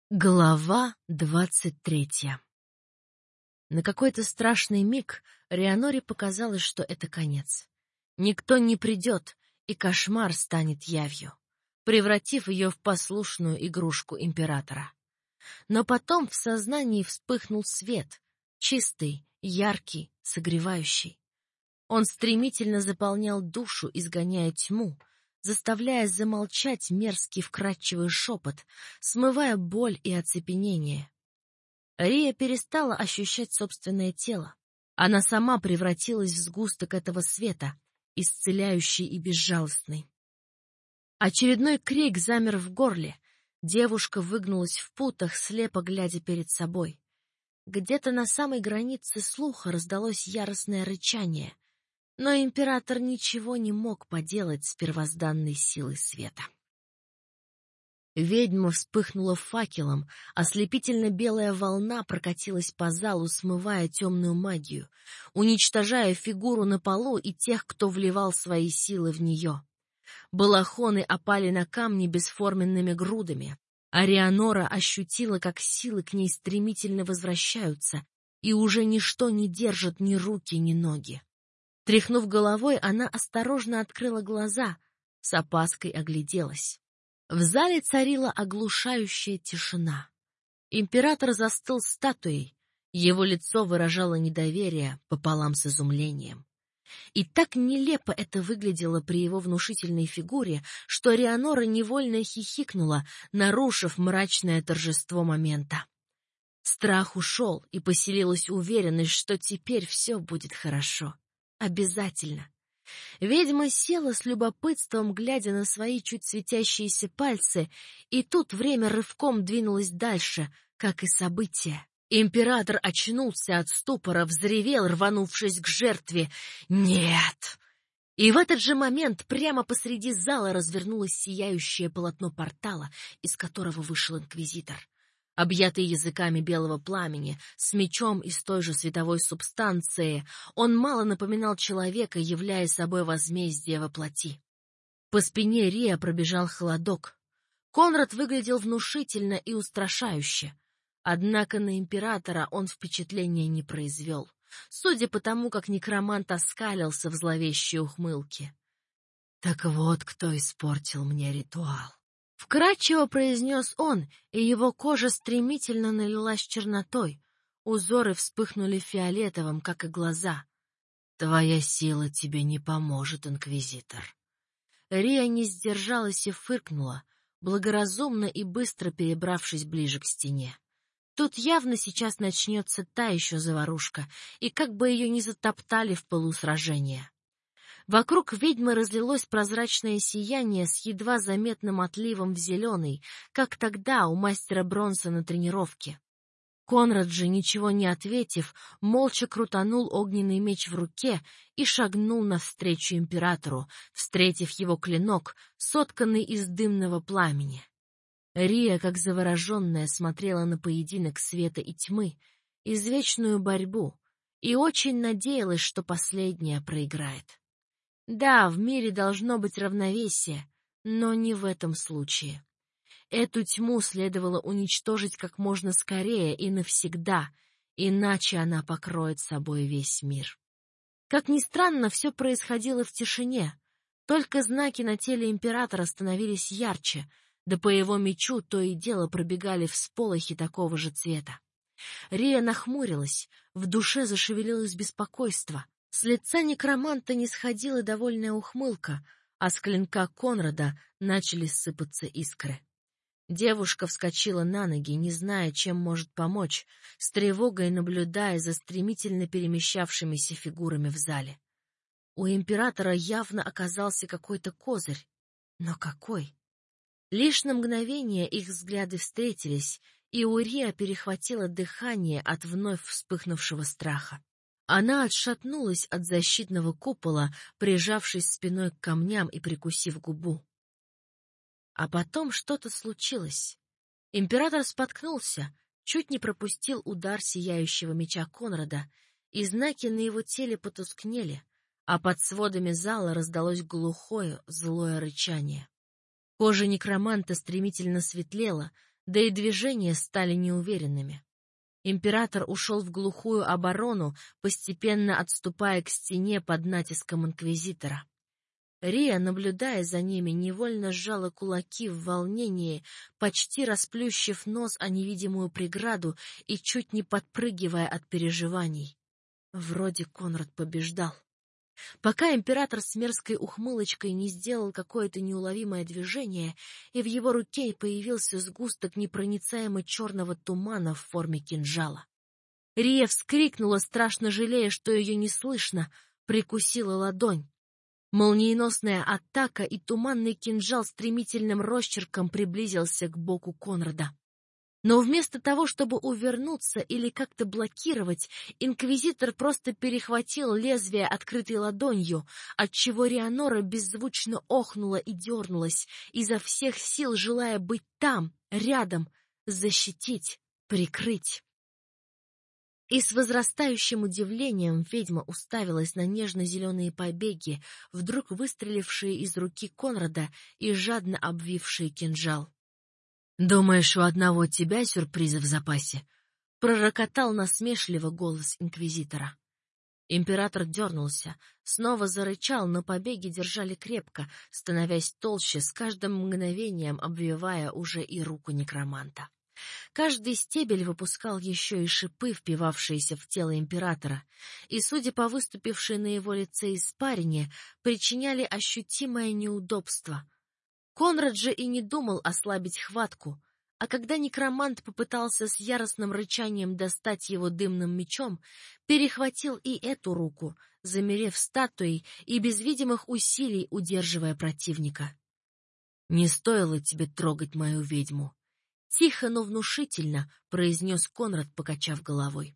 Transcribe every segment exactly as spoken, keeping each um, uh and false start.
Глава двадцать третья. На какой-то страшный миг Рианоре показалось, что это конец. Никто не придет, и кошмар станет явью, превратив ее в послушную игрушку императора. Но потом в сознании вспыхнул свет, чистый, яркий, согревающий. Он стремительно заполнял душу, изгоняя тьму, заставляя замолчать мерзкий вкрадчивый шепот, смывая боль и оцепенение. Рия перестала ощущать собственное тело. Она сама превратилась в сгусток этого света, исцеляющий и безжалостный. Очередной крик замер в горле. Девушка выгнулась в путах, слепо глядя перед собой. Где-то на самой границе слуха раздалось яростное рычание, но император ничего не мог поделать с первозданной силой света. Ведьма вспыхнула факелом, ослепительно-белая волна прокатилась по залу, смывая темную магию, уничтожая фигуру на полу и тех, кто вливал свои силы в нее. Балахоны опали на камни бесформенными грудами, а Рианора ощутила, как силы к ней стремительно возвращаются, и уже ничто не держит ни руки, ни ноги. Тряхнув головой, она осторожно открыла глаза, с опаской огляделась. В зале царила оглушающая тишина. Император застыл статуей, его лицо выражало недоверие пополам с изумлением. И так нелепо это выглядело при его внушительной фигуре, что Рианора невольно хихикнула, нарушив мрачное торжество момента. Страх ушел, и поселилась уверенность, что теперь все будет хорошо. Обязательно. Ведьма села с любопытством, глядя на свои чуть светящиеся пальцы, и тут время рывком двинулось дальше, как и события. Император очнулся от ступора, взревел, рванувшись к жертве. «Нет!» И в этот же момент прямо посреди зала развернулось сияющее полотно портала, из которого вышел инквизитор. Объятый языками белого пламени, с мечом из той же световой субстанции, он мало напоминал человека, являя собой возмездие во плоти. По спине Рия пробежал холодок. Конрад выглядел внушительно и устрашающе. Однако на императора он впечатления не произвел, судя по тому, как некромант оскалился в зловещей ухмылке. «Так вот, кто испортил мне ритуал!» Вкратчиво произнес он, и его кожа стремительно налилась чернотой. Узоры вспыхнули фиолетовым, как и глаза. «Твоя сила тебе не поможет, инквизитор». Рия не сдержалась и фыркнула, благоразумно и быстро перебравшись ближе к стене. Тут явно сейчас начнется та еще заварушка, и как бы ее ни затоптали в пылу сражения. Вокруг ведьмы разлилось прозрачное сияние с едва заметным отливом в зеленый, как тогда у мастера Бронса на тренировке. Конрад же, ничего не ответив, молча крутанул огненный меч в руке и шагнул навстречу императору, встретив его клинок, сотканный из дымного пламени. Рия, как завороженная, смотрела на поединок света и тьмы, извечную борьбу, и очень надеялась, что последняя проиграет. Да, в мире должно быть равновесие, но не в этом случае. Эту тьму следовало уничтожить как можно скорее и навсегда, иначе она покроет собой весь мир. Как ни странно, все происходило в тишине, только знаки на теле императора становились ярче, да по его мечу то и дело пробегали всполохи такого же цвета. Рия нахмурилась, в душе зашевелилось беспокойство. С лица некроманта не сходила довольная ухмылка, а с клинка Конрада начали сыпаться искры. Девушка вскочила на ноги, не зная, чем может помочь, с тревогой наблюдая за стремительно перемещавшимися фигурами в зале. У императора явно оказался какой-то козырь. Но какой? Лишь на мгновение их взгляды встретились, и у Рия перехватило дыхание от вновь вспыхнувшего страха. Она отшатнулась от защитного купола, прижавшись спиной к камням и прикусив губу. А потом что-то случилось. Император споткнулся, чуть не пропустил удар сияющего меча Конрада, и знаки на его теле потускнели, а под сводами зала раздалось глухое, злое рычание. Кожа некроманта стремительно светлела, да и движения стали неуверенными. Император ушел в глухую оборону, постепенно отступая к стене под натиском инквизитора. Рия, наблюдая за ними, невольно сжала кулаки в волнении, почти расплющив нос о невидимую преграду и чуть не подпрыгивая от переживаний. Вроде Конрад побеждал. Пока император с мерзкой ухмылочкой не сделал какое-то неуловимое движение, и в его руке появился сгусток непроницаемо черного тумана в форме кинжала. Рия вскрикнула, страшно жалея, что ее не слышно, прикусила ладонь. Молниеносная атака, и туманный кинжал стремительным росчерком приблизился к боку Конрада. Но вместо того, чтобы увернуться или как-то блокировать, инквизитор просто перехватил лезвие открытой ладонью, отчего Рианора беззвучно охнула и дернулась, изо всех сил желая быть там, рядом, защитить, прикрыть. И с возрастающим удивлением ведьма уставилась на нежно-зеленые побеги, вдруг выстрелившие из руки Конрада и жадно обвившие кинжал. «Думаешь, у одного тебя сюрпризы в запасе?» — пророкотал насмешливо голос инквизитора. Император дернулся, снова зарычал, но побеги держали крепко, становясь толще, с каждым мгновением обвивая уже и руку некроманта. Каждый стебель выпускал еще и шипы, впивавшиеся в тело императора, и, судя по выступившей на его лице испарине, причиняли ощутимое неудобство. Конрад же и не думал ослабить хватку, а когда некромант попытался с яростным рычанием достать его дымным мечом, перехватил и эту руку, замерев статуей и без видимых усилий удерживая противника. «Не стоило тебе трогать мою ведьму», — тихо, но внушительно произнес Конрад, покачав головой.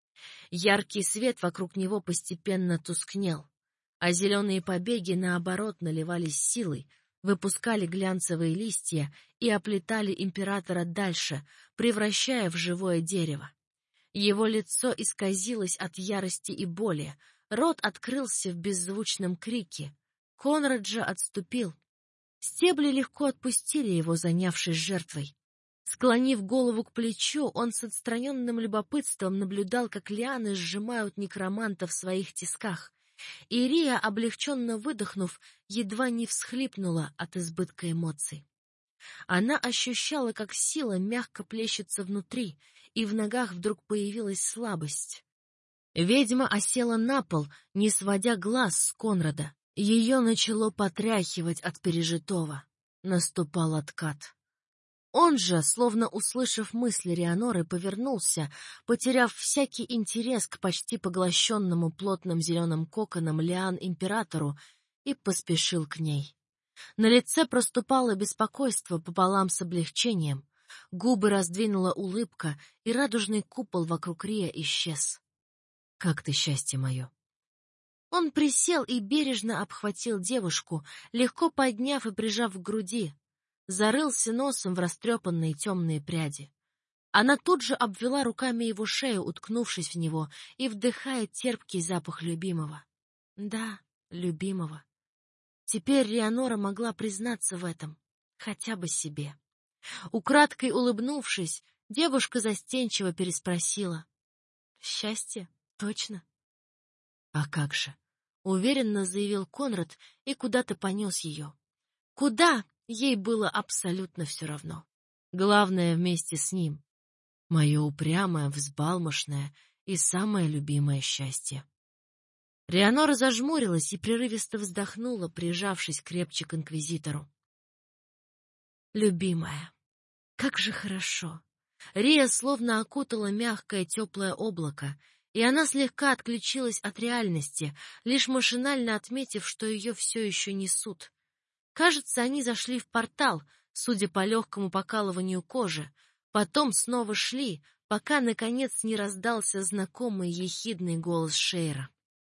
Яркий свет вокруг него постепенно тускнел, а зеленые побеги, наоборот, наливались силой, выпускали глянцевые листья и оплетали императора дальше, превращая в живое дерево. Его лицо исказилось от ярости и боли, рот открылся в беззвучном крике. Конрад же отступил. Стебли легко отпустили его, занявшись жертвой. Склонив голову к плечу, он с отстраненным любопытством наблюдал, как лианы сжимают некроманта в своих тисках. И Рия, облегченно выдохнув, едва не всхлипнула от избытка эмоций. Она ощущала, как сила мягко плещется внутри, и в ногах вдруг появилась слабость. Ведьма осела на пол, не сводя глаз с Конрада. Ее начало потряхивать от пережитого. Наступал откат. Он же, словно услышав мысли Рианоры, повернулся, потеряв всякий интерес к почти поглощенному плотным зеленым коконом лиан императору, и поспешил к ней. На лице проступало беспокойство пополам с облегчением, губы раздвинула улыбка, и радужный купол вокруг Рия исчез. «Как ты, счастье мое!» Он присел и бережно обхватил девушку, легко подняв и прижав к груди, зарылся носом в растрепанные темные пряди. Она тут же обвела руками его шею, уткнувшись в него и вдыхая терпкий запах любимого. Да, любимого. Теперь Рианора могла признаться в этом, хотя бы себе. Украдкой улыбнувшись, девушка застенчиво переспросила: «Счастье? Точно?» «А как же?» — уверенно заявил Конрад и куда-то понес ее. Куда? Ей было абсолютно все равно. Главное, вместе с ним. Мое упрямое, взбалмошное и самое любимое счастье. Рианора зажмурилась и прерывисто вздохнула, прижавшись крепче к инквизитору. Любимая, как же хорошо. Рия словно окутала мягкое теплое облако, и она слегка отключилась от реальности, лишь машинально отметив, что ее все еще несут. Кажется, они зашли в портал, судя по легкому покалыванию кожи, потом снова шли, пока, наконец, не раздался знакомый ехидный голос Шейра.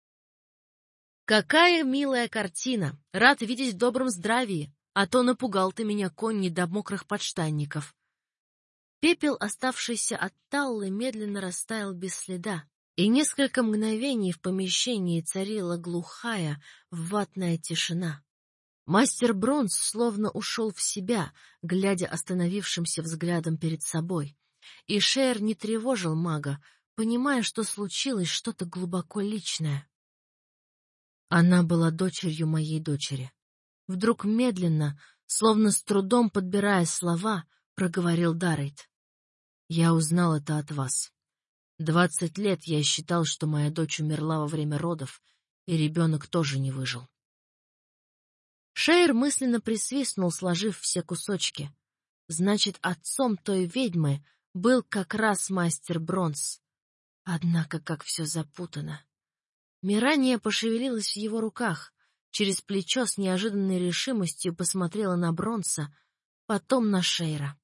«Какая милая картина! Рад видеть в добром здравии, а то напугал ты меня, конь, до мокрых подштанников». Пепел, оставшийся от Таллы, медленно растаял без следа, и несколько мгновений в помещении царила глухая, ватная тишина. Мастер Бронз словно ушел в себя, глядя остановившимся взглядом перед собой. И Шеер не тревожил мага, понимая, что случилось что-то глубоко личное. Она была дочерью моей дочери. Вдруг медленно, словно с трудом подбирая слова, проговорил Даррейт. Я узнал это от вас. Двадцать лет я считал, что моя дочь умерла во время родов, и ребенок тоже не выжил. Шеер мысленно присвистнул, сложив все кусочки. Значит, отцом той ведьмы был как раз мастер Бронз. Однако, как все запутано. Мирания пошевелилась в его руках, через плечо с неожиданной решимостью посмотрела на Бронса, потом на Шеера.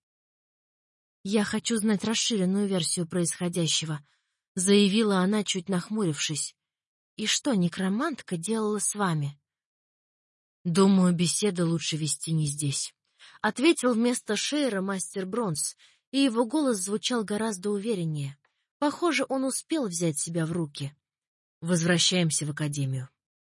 «Я хочу знать расширенную версию происходящего», — заявила она, чуть нахмурившись. «И что некромантка делала с вами?» «Думаю, беседу лучше вести не здесь», — ответил вместо Шеера мастер Бронз, и его голос звучал гораздо увереннее. Похоже, он успел взять себя в руки. «Возвращаемся в академию».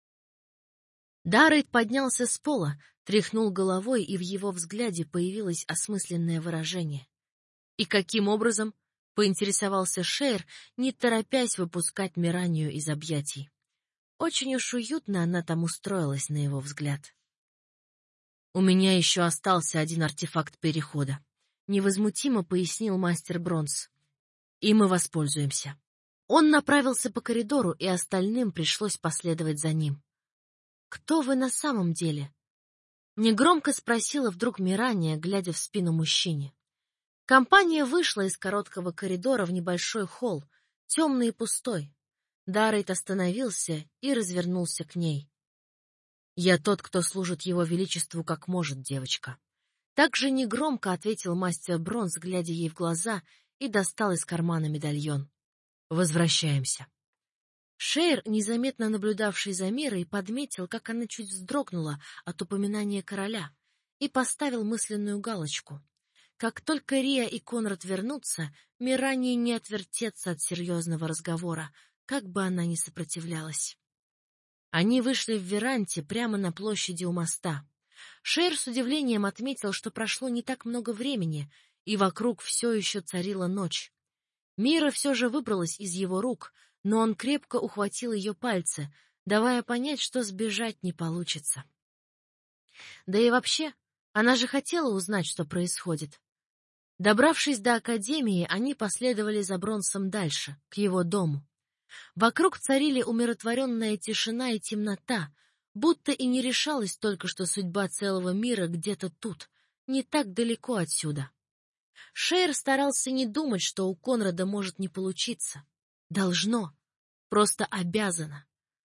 Даррейт поднялся с пола, тряхнул головой, и в его взгляде появилось осмысленное выражение. «И каким образом?» — поинтересовался Шеер, не торопясь выпускать Миранию из объятий. Очень уж уютно она там устроилась, на его взгляд. «У меня еще остался один артефакт перехода», — невозмутимо пояснил мастер Бронз. «И мы воспользуемся». Он направился по коридору, и остальным пришлось последовать за ним. «Кто вы на самом деле?» — негромко спросила вдруг Мирания, глядя в спину мужчине. Компания вышла из короткого коридора в небольшой холл, темный и пустой. Даррейт остановился и развернулся к ней. «Я тот, кто служит его величеству как может, девочка». Так же негромко ответил мастер Бронз, глядя ей в глаза, и достал из кармана медальон. «Возвращаемся». Шеер, незаметно наблюдавший за Мирой, подметил, как она чуть вздрогнула от упоминания короля, и поставил мысленную галочку. Как только Рия и Конрад вернутся, Миране не отвертеться от серьезного разговора, как бы она ни сопротивлялась. Они вышли в Веранте прямо на площади у моста. Шеер с удивлением отметил, что прошло не так много времени, и вокруг все еще царила ночь. Мира все же выбралась из его рук, но он крепко ухватил ее пальцы, давая понять, что сбежать не получится. Да и вообще, она же хотела узнать, что происходит. Добравшись до академии, они последовали за Бронсом дальше, к его дому. Вокруг царили умиротворенная тишина и темнота, будто и не решалась только что судьба целого мира где-то тут, не так далеко отсюда. Шеер старался не думать, что у Конрада может не получиться. Должно, просто обязано.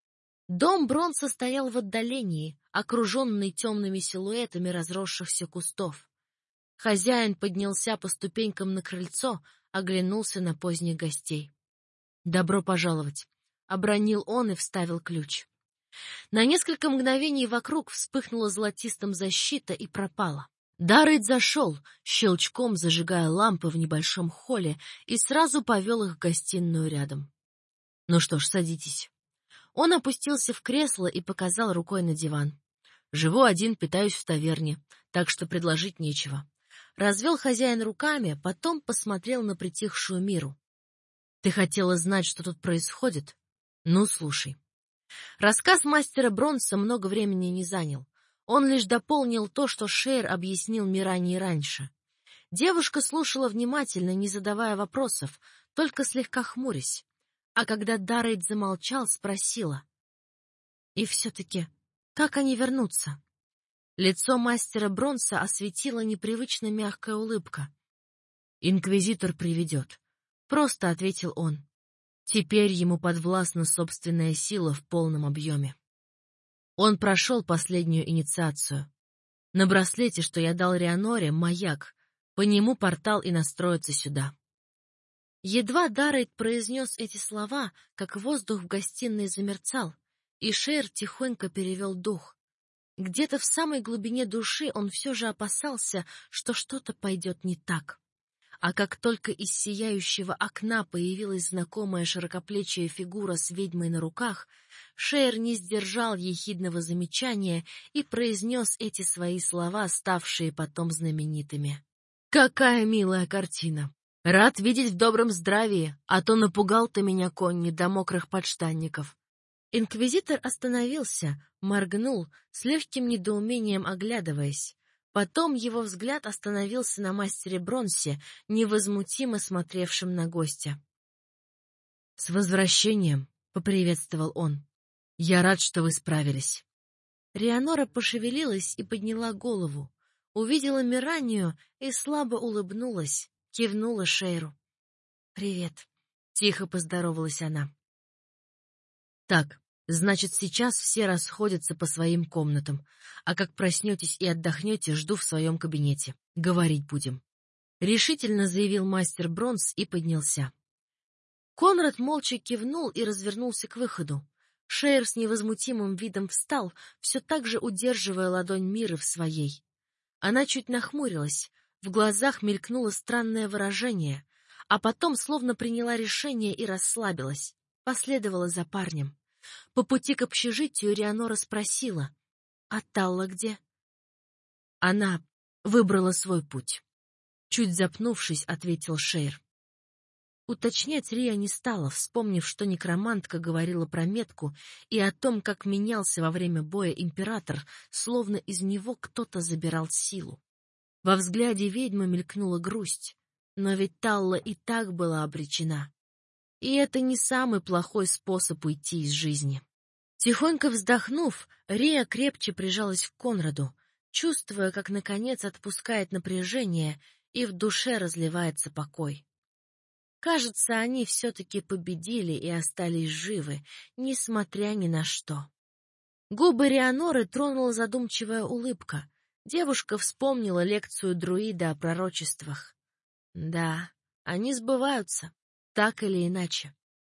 Дом Бронса стоял в отдалении, окруженный темными силуэтами разросшихся кустов. Хозяин поднялся по ступенькам на крыльцо, оглянулся на поздних гостей. «Добро пожаловать!» — обронил он и вставил ключ. На несколько мгновений вокруг вспыхнула золотистым защита и пропала. Даррейт зашел, щелчком зажигая лампы в небольшом холле, и сразу повел их в гостиную рядом. «Ну что ж, садитесь». Он опустился в кресло и показал рукой на диван. «Живу один, питаюсь в таверне, так что предложить нечего». Развел хозяин руками, потом посмотрел на притихшую Миру. «Ты хотела знать, что тут происходит? Ну, слушай». Рассказ мастера Бронса много времени не занял. Он лишь дополнил то, что Шеер объяснил Мирании раньше. Девушка слушала внимательно, не задавая вопросов, только слегка хмурясь. А когда Даррейт замолчал, спросила. «И все-таки, как они вернутся?» Лицо мастера Бронса осветила непривычно мягкая улыбка. «Инквизитор приведет», — просто ответил он. «Теперь ему подвластна собственная сила в полном объеме. Он прошел последнюю инициацию. На браслете, что я дал Рианоре, маяк, по нему портал и настроится сюда». Едва Даррейт произнес эти слова, как воздух в гостиной замерцал, и Шеер тихонько перевел дух. Где-то в самой глубине души он все же опасался, что что-то пойдет не так. А как только из сияющего окна появилась знакомая широкоплечья фигура с ведьмой на руках, Шейр не сдержал ехидного замечания и произнес эти свои слова, ставшие потом знаменитыми. «Какая милая картина! Рад видеть в добром здравии, а то напугал ты меня, Конни, до мокрых подштанников». Инквизитор остановился, моргнул, с легким недоумением оглядываясь. Потом его взгляд остановился на мастере Бронсе, невозмутимо смотревшем на гостя. «С возвращением!» — поприветствовал он. «Я рад, что вы справились». Рианора пошевелилась и подняла голову, увидела Миранию и слабо улыбнулась, кивнула Шейру. «Привет», — тихо поздоровалась она. «Так, значит, сейчас все расходятся по своим комнатам, а как проснетесь и отдохнете, жду в своем кабинете. Говорить будем», — решительно заявил мастер Бронс и поднялся. Конрад молча кивнул и развернулся к выходу. Шейр с невозмутимым видом встал, все так же удерживая ладонь Миры в своей. Она чуть нахмурилась, в глазах мелькнуло странное выражение, а потом словно приняла решение и расслабилась, последовала за парнем. По пути к общежитию Рианора спросила: «А Талла где?» Она выбрала свой путь. Чуть запнувшись, ответил Шейр. Уточнять Рия не стала, вспомнив, что некромантка говорила про метку и о том, как менялся во время боя император, словно из него кто-то забирал силу. Во взгляде ведьмы мелькнула грусть, но ведь Талла и так была обречена. И это не самый плохой способ уйти из жизни. Тихонько вздохнув, Рия крепче прижалась к Конраду, чувствуя, как наконец отпускает напряжение и в душе разливается покой. Кажется, они все-таки победили и остались живы, несмотря ни на что. Губы Рианоры тронула задумчивая улыбка. Девушка вспомнила лекцию друида о пророчествах. Да, они сбываются, так или иначе.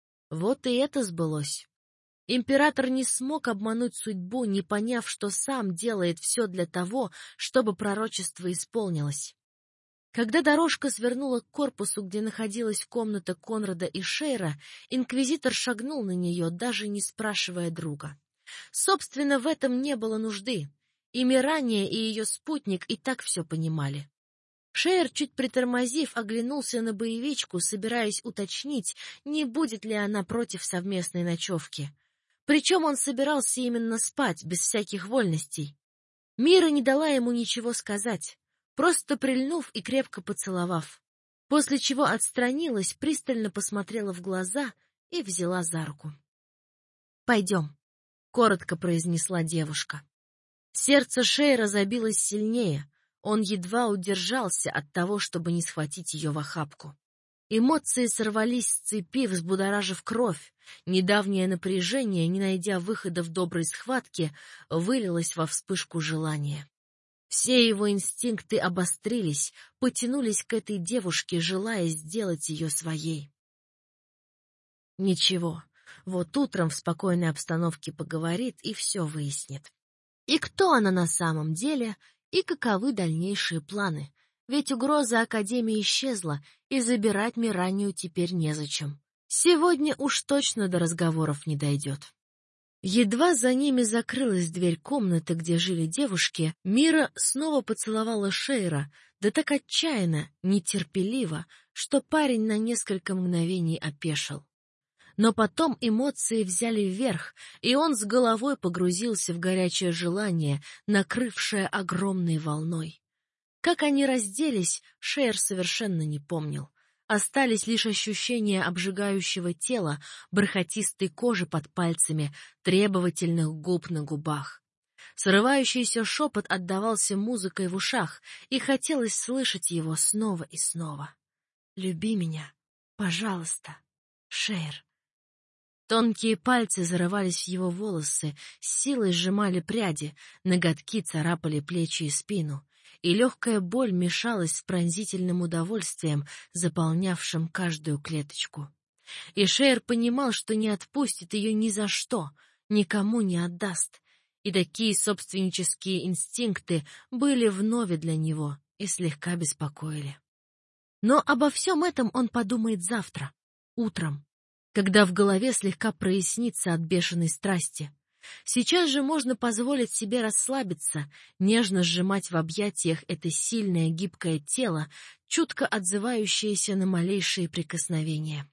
Вот и это сбылось. Император не смог обмануть судьбу, не поняв, что сам делает все для того, чтобы пророчество исполнилось. Когда дорожка свернула к корпусу, где находилась комната Конрада и Шейра, инквизитор шагнул на нее, даже не спрашивая друга. Собственно, в этом не было нужды. И Мирания, и ее спутник и так все понимали. Шейр, чуть притормозив, оглянулся на боевичку, собираясь уточнить, не будет ли она против совместной ночевки. Причем он собирался именно спать, без всяких вольностей. Мира не дала ему ничего сказать, просто прильнув и крепко поцеловав, после чего отстранилась, пристально посмотрела в глаза и взяла за руку. «Пойдем», — коротко произнесла девушка. Сердце Шейра забилось сильнее, он едва удержался от того, чтобы не схватить ее в охапку. Эмоции сорвались с цепи, взбудоражив кровь. Недавнее напряжение, не найдя выхода в доброй схватке, вылилось во вспышку желания. Все его инстинкты обострились, потянулись к этой девушке, желая сделать ее своей. Ничего, вот утром в спокойной обстановке поговорит и все выяснит. И кто она на самом деле, и каковы дальнейшие планы. Ведь угроза Академии исчезла, и забирать Миранию теперь незачем. Сегодня уж точно до разговоров не дойдет. Едва за ними закрылась дверь комнаты, где жили девушки, Мира снова поцеловала Шейра, да так отчаянно, нетерпеливо, что парень на несколько мгновений опешил. Но потом эмоции взяли вверх, и он с головой погрузился в горячее желание, накрывшее огромной волной. Как они разделись, Шейр совершенно не помнил. Остались лишь ощущения обжигающего тела, бархатистой кожи под пальцами, требовательных губ на губах. Срывающийся шепот отдавался музыкой в ушах, и хотелось слышать его снова и снова. «Люби меня, пожалуйста, Шейр». Тонкие пальцы зарывались в его волосы, с силой сжимали пряди, ноготки царапали плечи и спину, и легкая боль мешалась с пронзительным удовольствием, заполнявшим каждую клеточку. И Шейр понимал, что не отпустит ее ни за что, никому не отдаст, и такие собственнические инстинкты были вновь для него и слегка беспокоили. Но обо всем этом он подумает завтра, утром, когда в голове слегка прояснится от бешеной страсти. Сейчас же можно позволить себе расслабиться, нежно сжимать в объятиях это сильное гибкое тело, чутко отзывающееся на малейшие прикосновения.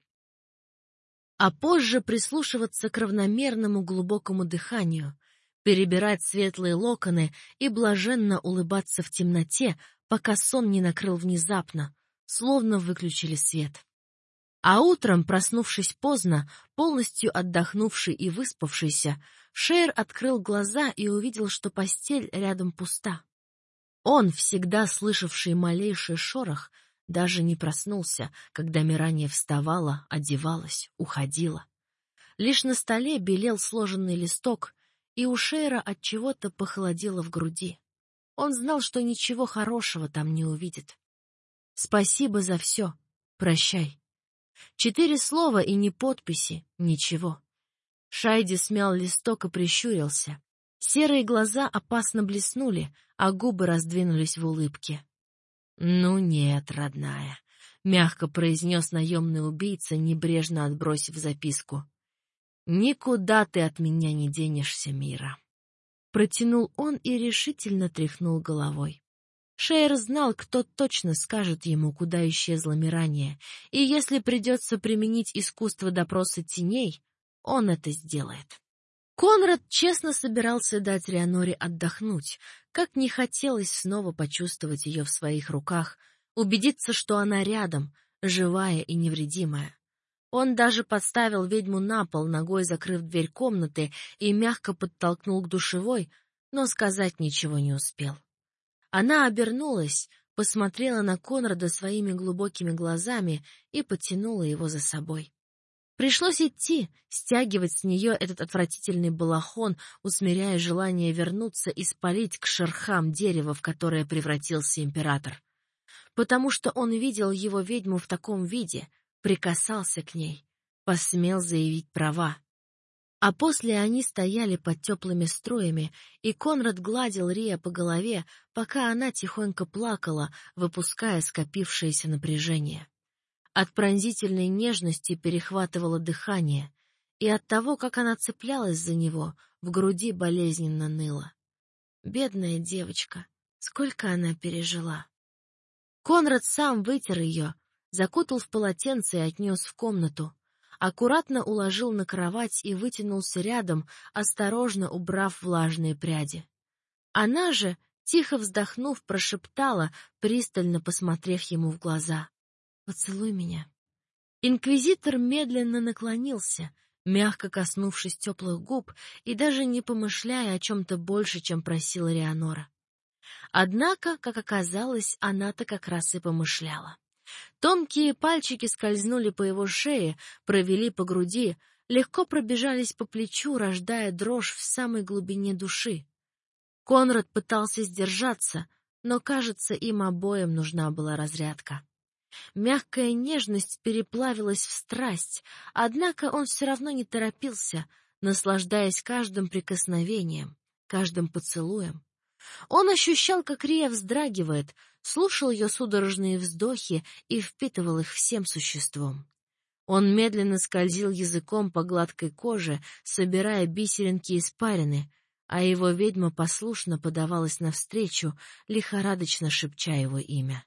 А позже прислушиваться к равномерному глубокому дыханию, перебирать светлые локоны и блаженно улыбаться в темноте, пока сон не накрыл внезапно, словно выключили свет. А утром, проснувшись поздно, полностью отдохнувший и выспавшийся, Шейр открыл глаза и увидел, что постель рядом пуста. Он, всегда слышавший малейший шорох, даже не проснулся, когда Мирания вставала, одевалась, уходила. Лишь на столе белел сложенный листок, и у Шейра от чего-то похолодело в груди. Он знал, что ничего хорошего там не увидит. «Спасибо за все. Прощай». Четыре слова и ни подписи, ничего. Шайди смял листок и прищурился. Серые глаза опасно блеснули, а губы раздвинулись в улыбке. «Ну нет, родная», — мягко произнес наемный убийца, небрежно отбросив записку. «Никуда ты от меня не денешься, Мира». Протянул он и решительно тряхнул головой. Шейр знал, кто точно скажет ему, куда исчезла Мирания, и если придется применить искусство допроса теней, он это сделает. Конрад честно собирался дать Рианоре отдохнуть, как не хотелось снова почувствовать ее в своих руках, убедиться, что она рядом, живая и невредимая. Он даже подставил ведьму на пол, ногой закрыв дверь комнаты, и мягко подтолкнул к душевой, но сказать ничего не успел. Она обернулась, посмотрела на Конрада своими глубокими глазами и потянула его за собой. Пришлось идти, стягивать с нее этот отвратительный балахон, усмиряя желание вернуться и спалить к шерхам дерево, в которое превратился император. Потому что он видел его ведьму в таком виде, прикасался к ней, посмел заявить права. А после они стояли под теплыми струями, и Конрад гладил Рия по голове, пока она тихонько плакала, выпуская скопившееся напряжение. От пронзительной нежности перехватывало дыхание, и от того, как она цеплялась за него, в груди болезненно ныло. Бедная девочка, сколько она пережила. Конрад сам вытер ее, закутал в полотенце и отнес в комнату. Аккуратно уложил на кровать и вытянулся рядом, осторожно убрав влажные пряди. Она же, тихо вздохнув, прошептала, пристально посмотрев ему в глаза: «Поцелуй меня». Инквизитор медленно наклонился, мягко коснувшись теплых губ и даже не помышляя о чем-то больше, чем просила Рианора. Однако, как оказалось, она-то как раз и помышляла. Тонкие пальчики скользнули по его шее, провели по груди, легко пробежались по плечу, рождая дрожь в самой глубине души. Конрад пытался сдержаться, но, кажется, им обоим нужна была разрядка. Мягкая нежность переплавилась в страсть, однако он все равно не торопился, наслаждаясь каждым прикосновением, каждым поцелуем. Он ощущал, как Рия вздрагивает, слушал ее судорожные вздохи и впитывал их всем существом. Он медленно скользил языком по гладкой коже, собирая бисеринки испарины, а его ведьма послушно подавалась навстречу, лихорадочно шепча его имя.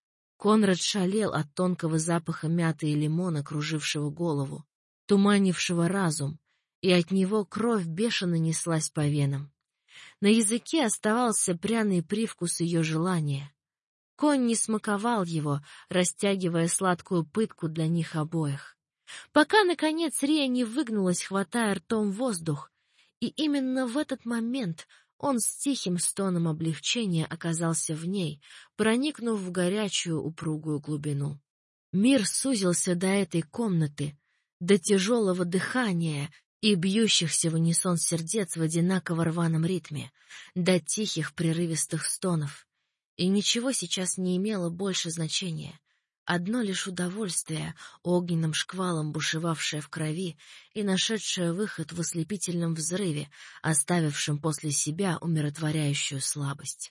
Конрад шалел от тонкого запаха мяты и лимона, кружившего голову, туманившего разум, и от него кровь бешено неслась по венам. На языке оставался пряный привкус ее желания. Конь не смаковал его, растягивая сладкую пытку для них обоих. Пока, наконец, Рия не выгнулась, хватая ртом воздух, и именно в этот момент он с тихим стоном облегчения оказался в ней, проникнув в горячую упругую глубину. Мир сузился до этой комнаты, до тяжелого дыхания и бьющихся в унисон сердец в одинаково рваном ритме, до тихих прерывистых стонов. И ничего сейчас не имело больше значения. Одно лишь удовольствие, огненным шквалом бушевавшее в крови и нашедшее выход в ослепительном взрыве, оставившем после себя умиротворяющую слабость.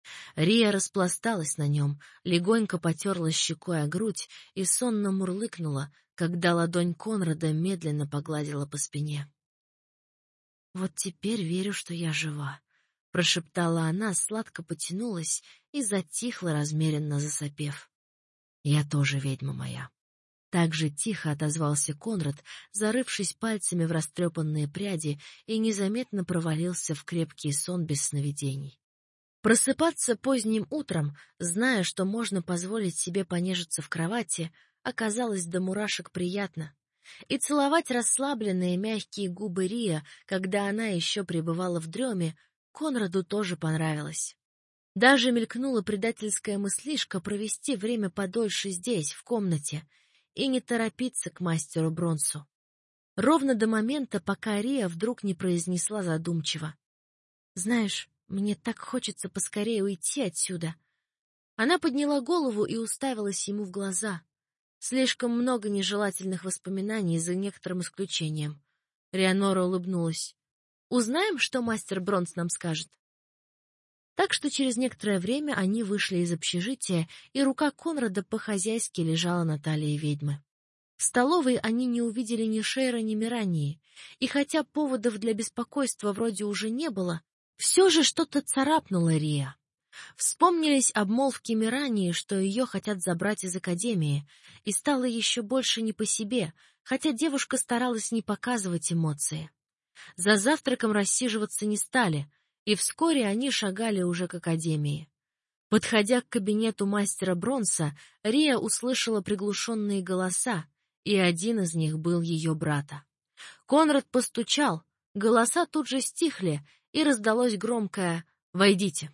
Рия распласталась на нем, легонько потерла щекой о грудь и сонно мурлыкнула, когда ладонь Конрада медленно погладила по спине. «Вот теперь верю, что я жива», — прошептала она, сладко потянулась и затихла, размеренно засопев. «Я тоже ведьма моя». Так же тихо отозвался Конрад, зарывшись пальцами в растрепанные пряди, и незаметно провалился в крепкий сон без сновидений. Просыпаться поздним утром, зная, что можно позволить себе понежиться в кровати, оказалось до мурашек приятно. И целовать расслабленные мягкие губы Рия, когда она еще пребывала в дреме, Конраду тоже понравилось. Даже мелькнула предательская мыслишка провести время подольше здесь, в комнате, и не торопиться к мастеру Бронсу. Ровно до момента, пока Рия вдруг не произнесла задумчиво: «Знаешь, мне так хочется поскорее уйти отсюда». Она подняла голову и уставилась ему в глаза. Слишком много нежелательных воспоминаний, за некоторым исключением. Рианора улыбнулась. «Узнаем, что мастер Бронс нам скажет». Так что через некоторое время они вышли из общежития, и рука Конрада по-хозяйски лежала на талии ведьмы. В столовой они не увидели ни Шейра, ни Мирании, и хотя поводов для беспокойства вроде уже не было, все же что-то царапнуло Рия. Вспомнились обмолвки Мирании, что ее хотят забрать из академии, и стало еще больше не по себе, хотя девушка старалась не показывать эмоции. За завтраком рассиживаться не стали, и вскоре они шагали уже к академии. Подходя к кабинету мастера Бронса, Рия услышала приглушенные голоса, и один из них был ее брата. Конрад постучал, голоса тут же стихли, и раздалось громкое «Войдите».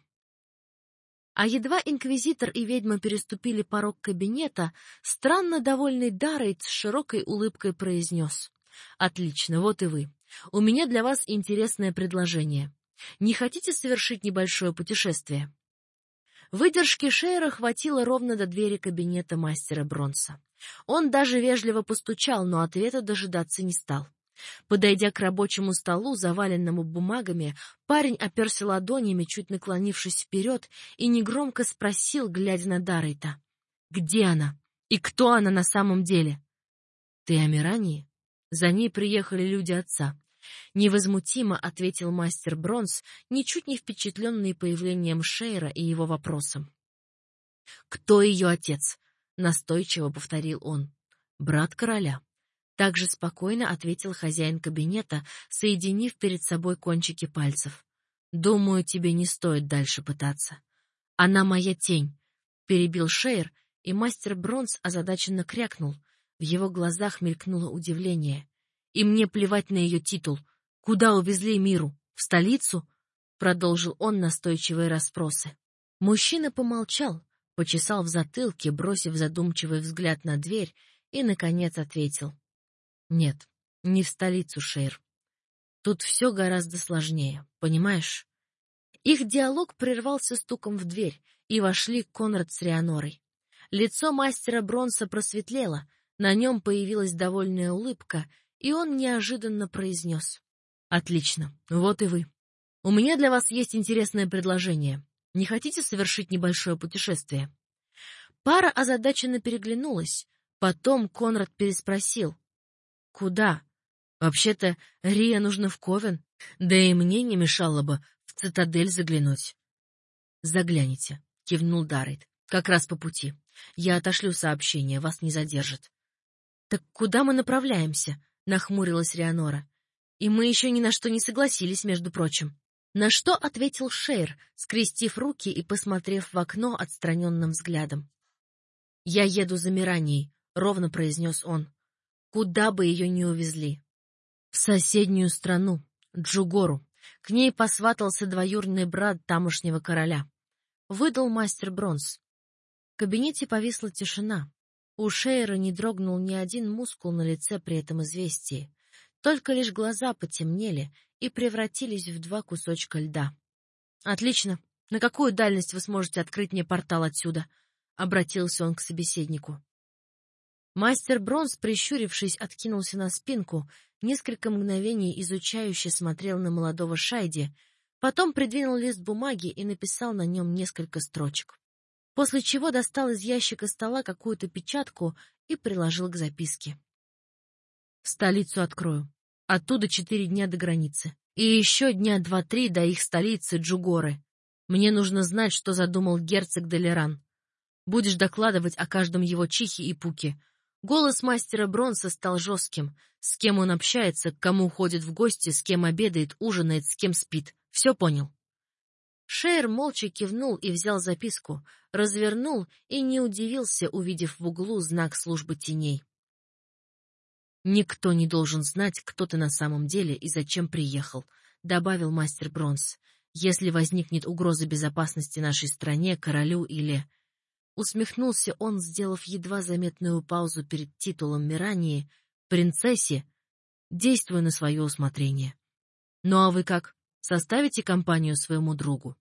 А едва инквизитор и ведьма переступили порог кабинета, странно довольный Даррейт с широкой улыбкой произнес: «Отлично, вот и вы. У меня для вас интересное предложение. Не хотите совершить небольшое путешествие?» Выдержки Шейра хватило ровно до двери кабинета мастера Бронса. Он даже вежливо постучал, но ответа дожидаться не стал. Подойдя к рабочему столу, заваленному бумагами, парень оперся ладонями, чуть наклонившись вперед, и негромко спросил, глядя на Даррейта: «Где она? И кто она на самом деле?» «Ты о Мирании? За ней приехали люди отца», — невозмутимо ответил мастер Бронс, ничуть не впечатленный появлением Шейра и его вопросом. «Кто ее отец?» — настойчиво повторил он. «Брат короля». Также спокойно ответил хозяин кабинета, соединив перед собой кончики пальцев. «Думаю, тебе не стоит дальше пытаться». «Она моя тень», — перебил Шейр, и мастер Бронс озадаченно крякнул. В его глазах мелькнуло удивление. «И мне плевать на ее титул. Куда увезли Миру? В столицу?» — продолжил он настойчивые расспросы. Мужчина помолчал, почесал в затылке, бросив задумчивый взгляд на дверь, и, наконец, ответил: «Нет, не в столицу, Шейр. Тут все гораздо сложнее, понимаешь?» Их диалог прервался стуком в дверь, и вошли Конрад с Рианорой. Лицо мастера Бронса просветлело, на нем появилась довольная улыбка, и он неожиданно произнес: «Отлично, вот и вы. У меня для вас есть интересное предложение. Не хотите совершить небольшое путешествие?» Пара озадаченно переглянулась, потом Конрад переспросил: «Куда? Вообще-то Рия нужно в Ковен, да и мне не мешало бы в цитадель заглянуть». «Загляните», — кивнул Даррейт, — «как раз по пути. Я отошлю сообщение, вас не задержит». «Так куда мы направляемся?» — нахмурилась Рианора. «И мы еще ни на что не согласились, между прочим». На что ответил Шейр, скрестив руки и посмотрев в окно отстраненным взглядом. «Я еду за Миранией», — ровно произнес он. «Куда бы ее ни увезли. В соседнюю страну, Джугору. К ней посватался двоюродный брат тамошнего короля». Выдал мастер Бронс. В кабинете повисла тишина. У Шейра не дрогнул ни один мускул на лице при этом известии. Только лишь глаза потемнели и превратились в два кусочка льда. «Отлично. На какую дальность вы сможете открыть мне портал отсюда?» — обратился он к собеседнику. Мастер Бронс, прищурившись, откинулся на спинку, несколько мгновений изучающе смотрел на молодого Шайди, Потом придвинул лист бумаги и написал на нем несколько строчек. После чего достал из ящика стола какую-то печатку и приложил к записке. «Столицу открою. Оттуда четыре дня до границы. И еще дня два-три до их столицы Джугоры. Мне нужно знать, что задумал герцог Делеран. Будешь докладывать о каждом его чихе и пуке». Голос мастера Бронса стал жестким. С кем он общается, к кому ходит в гости, с кем обедает, ужинает, с кем спит. Все понял. Шейр молча кивнул и взял записку, развернул и не удивился, увидев в углу знак службы теней. «Никто не должен знать, кто ты на самом деле и зачем приехал», — добавил мастер Бронс. «Если возникнет угроза безопасности нашей стране, королю или...» Усмехнулся он, сделав едва заметную паузу перед титулом Мирании, принцессе, действуя на свое усмотрение. «Ну а вы как? Составите компанию своему другу?»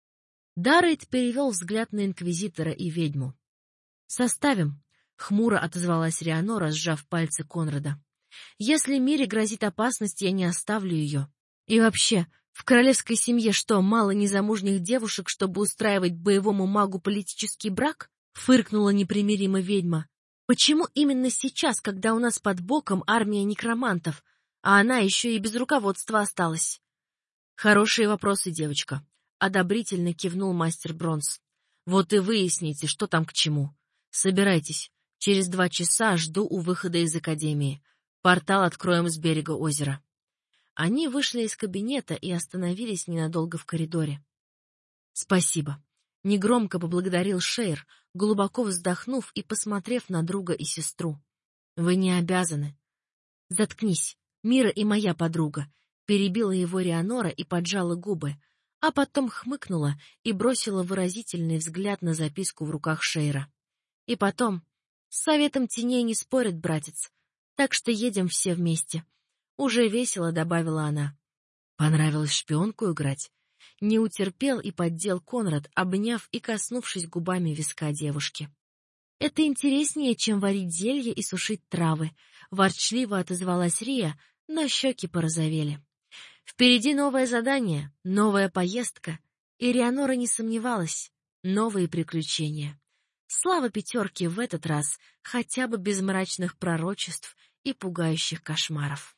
Даррейд перевел взгляд на инквизитора и ведьму. «Составим», — хмуро отозвалась Рианора, сжав пальцы Конрада. «Если Мире грозит опасность, я не оставлю ее. И вообще, в королевской семье что, мало незамужних девушек, чтобы устраивать боевому магу политический брак?» — фыркнула непримиримо ведьма. «Почему именно сейчас, когда у нас под боком армия некромантов, а она еще и без руководства осталась?» «Хорошие вопросы, девочка», — одобрительно кивнул мастер Бронс. «Вот и выясните, что там к чему. Собирайтесь. Через два часа жду у выхода из академии. Портал откроем с берега озера». Они вышли из кабинета и остановились ненадолго в коридоре. «Спасибо», — негромко поблагодарил Шейр, глубоко вздохнув и посмотрев на друга и сестру. «Вы не обязаны». «Заткнись, Мира и моя подруга», — перебила его Рианора и поджала губы, а потом хмыкнула и бросила выразительный взгляд на записку в руках Шейра. «И потом, с советом теней не спорит, братец, так что едем все вместе». Уже весело добавила она. Понравилось в шпионку играть? Не утерпел и поддел Конрад, обняв и коснувшись губами виска девушки. «Это интереснее, чем варить зелье и сушить травы», — ворчливо отозвалась Рия, но щеки порозовели. Впереди новое задание, новая поездка, и Рианора не сомневалась. Новые приключения. Слава пятерке в этот раз, хотя бы без мрачных пророчеств и пугающих кошмаров.